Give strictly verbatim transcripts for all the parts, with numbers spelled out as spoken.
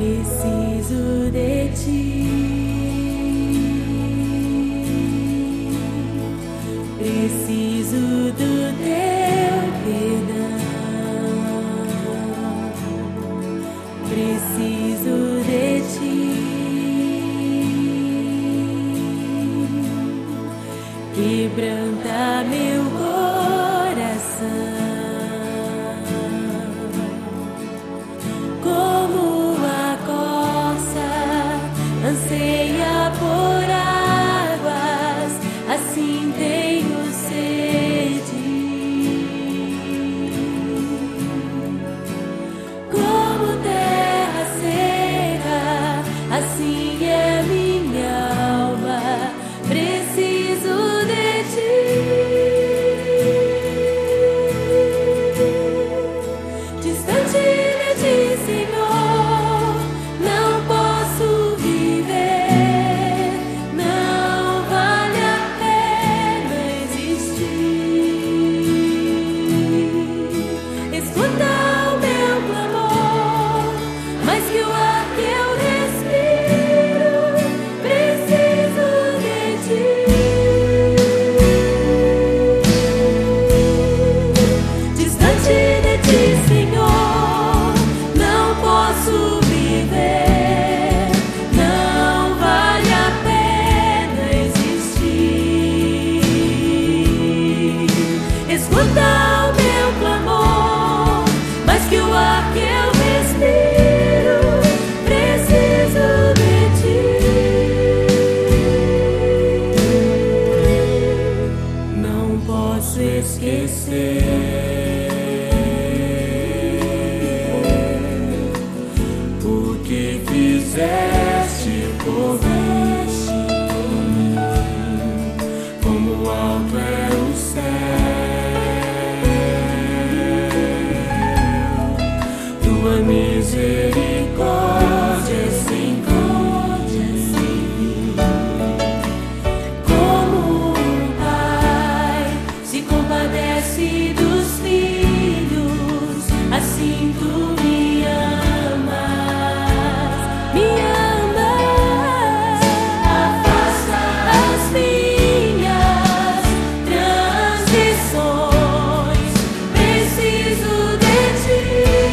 Preciso de ti, preciso do teu perdão, preciso de ti, quebranta meu coração. Anseia por águas, assim tenho sede. Como terra seca, assim é minha alma, preciso de ti. Distante de ti, Senhor, não posso esquecer o que fizeste por mim, como alto é o céu, tua misericórdia é sem fim. Compadece dos filhos, assim tu me amas, me amas. Afasta as minhas transgressões, preciso de ti,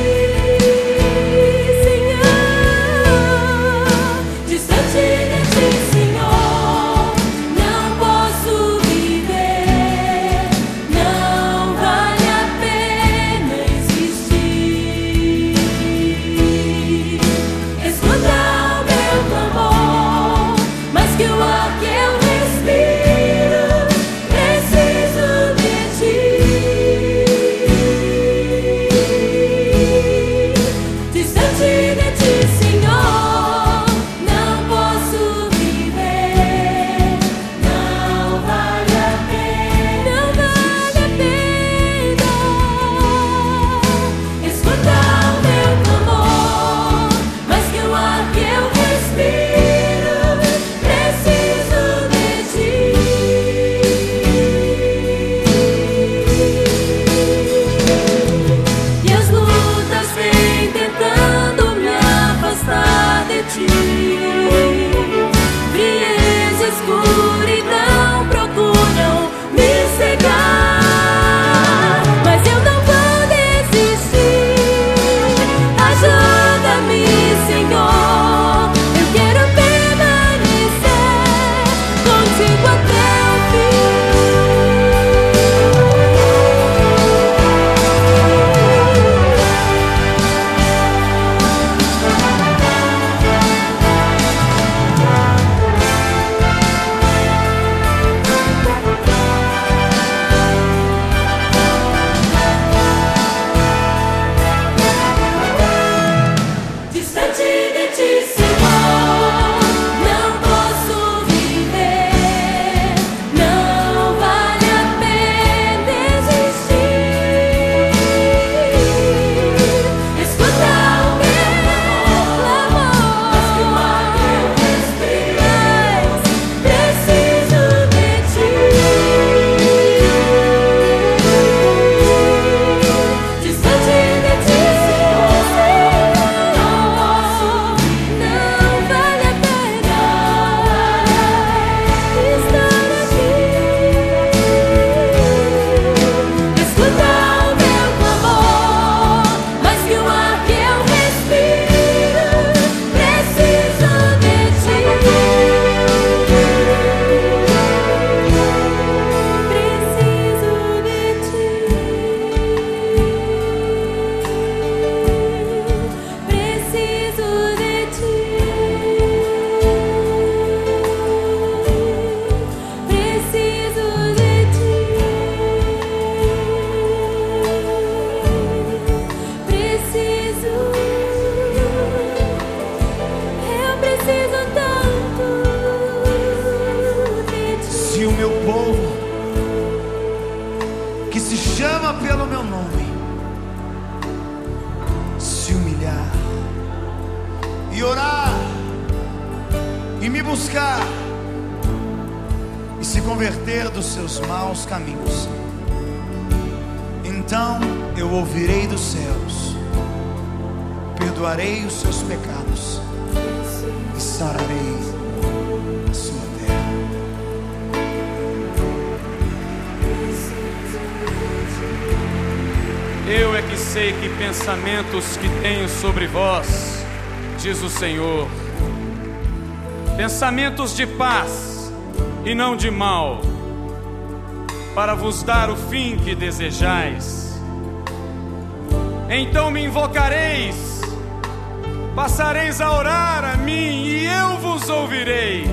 Senhor. Distante de ti, Senhor, não posso viver. Frieza, escuridão procuram me cegar, mas eu não vou desistir. Ajuda-me, Senhor, eu quero permanecer contigo até o chama pelo meu nome, se humilhar e orar e me buscar e se converter dos seus maus caminhos, então eu ouvirei dos céus, perdoarei os seus pecados e sararei a sua terra. Eu é que sei que pensamentos que tenho sobre vós, diz o Senhor, pensamentos de paz e não de mal, para vos dar o fim que desejais. Então me invocareis, passareis a orar a mim e eu vos ouvirei.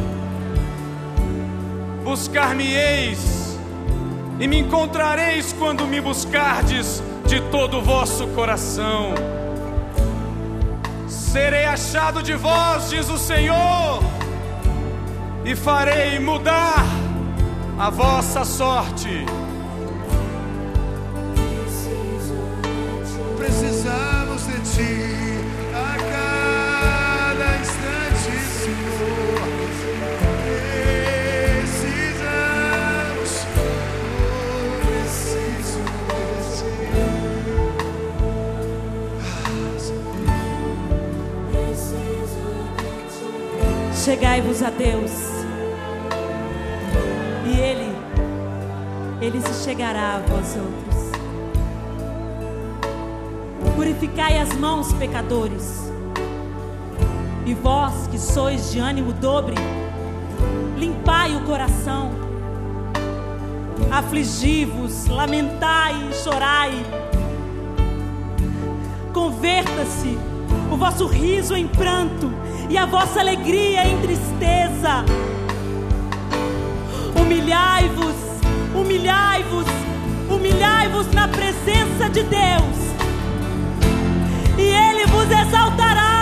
Buscar-me-eis e me encontrareis quando me buscardes de todo o vosso coração. Serei achado de vós, diz o Senhor, e farei mudar a vossa sorte. Precisamos de ti a cada instante, Senhor. Precisamos, oh, preciso de ti. Chegai-vos a Deus, e Ele, Ele se chegará a vós outros. Purificai as mãos, pecadores, e vós que sois de ânimo dobre, limpai o coração. Afligi-vos, lamentai e chorai. Converta-se o vosso riso em pranto e a vossa alegria em tristeza. Humilhai-vos, humilhai-vos, humilhai-vos na presença de Deus, e Ele vos exaltará.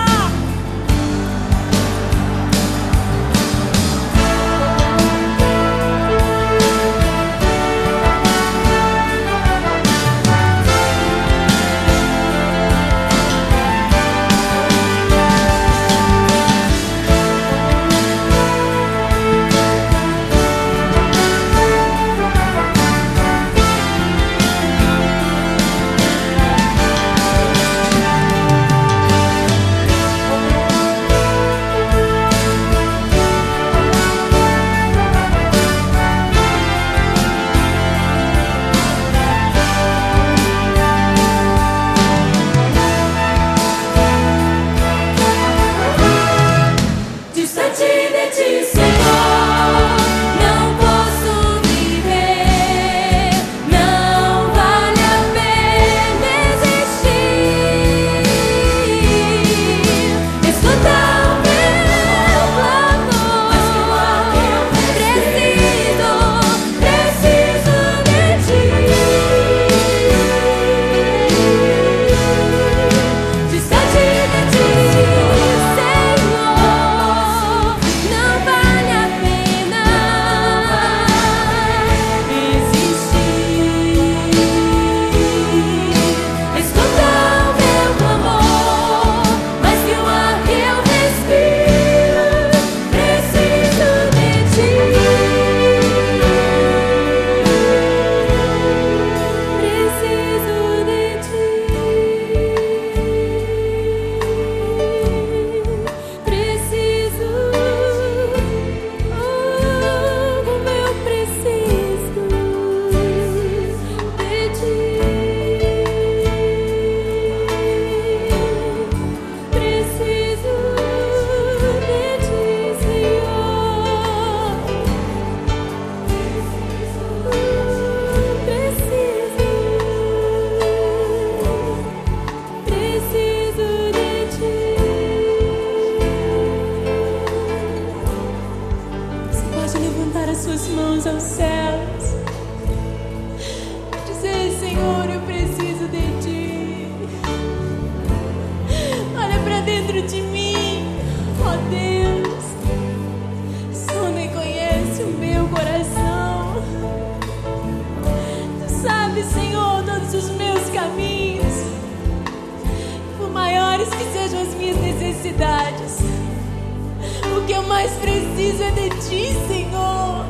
mais preciso é de ti, Senhor.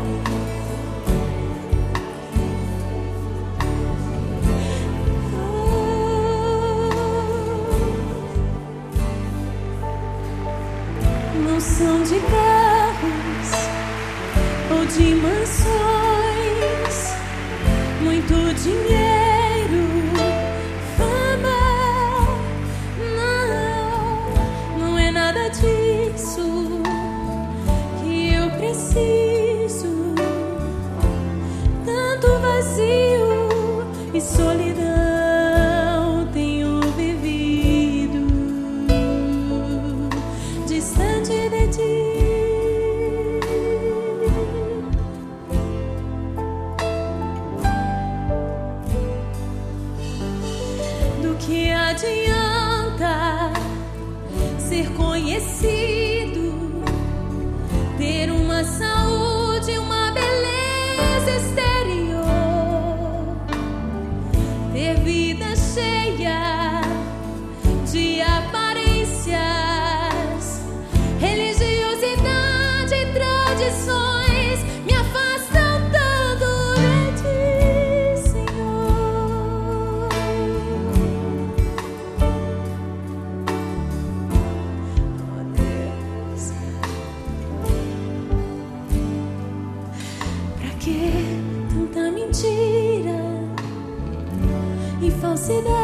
Não são de carros ou de mansões, muito dinheiro, fama. Não, não é nada disso que eu preciso. Tanto vazio e solidão tenho vivido distante de ti. Do que adianta ser conhecido, ter uma saúde, uma beleza exterior, ter vida cheia de aparências, religiosidade e tradições me afastam tanto de ti, Senhor. Oh Deus, pra que tanta mentira e falsidade?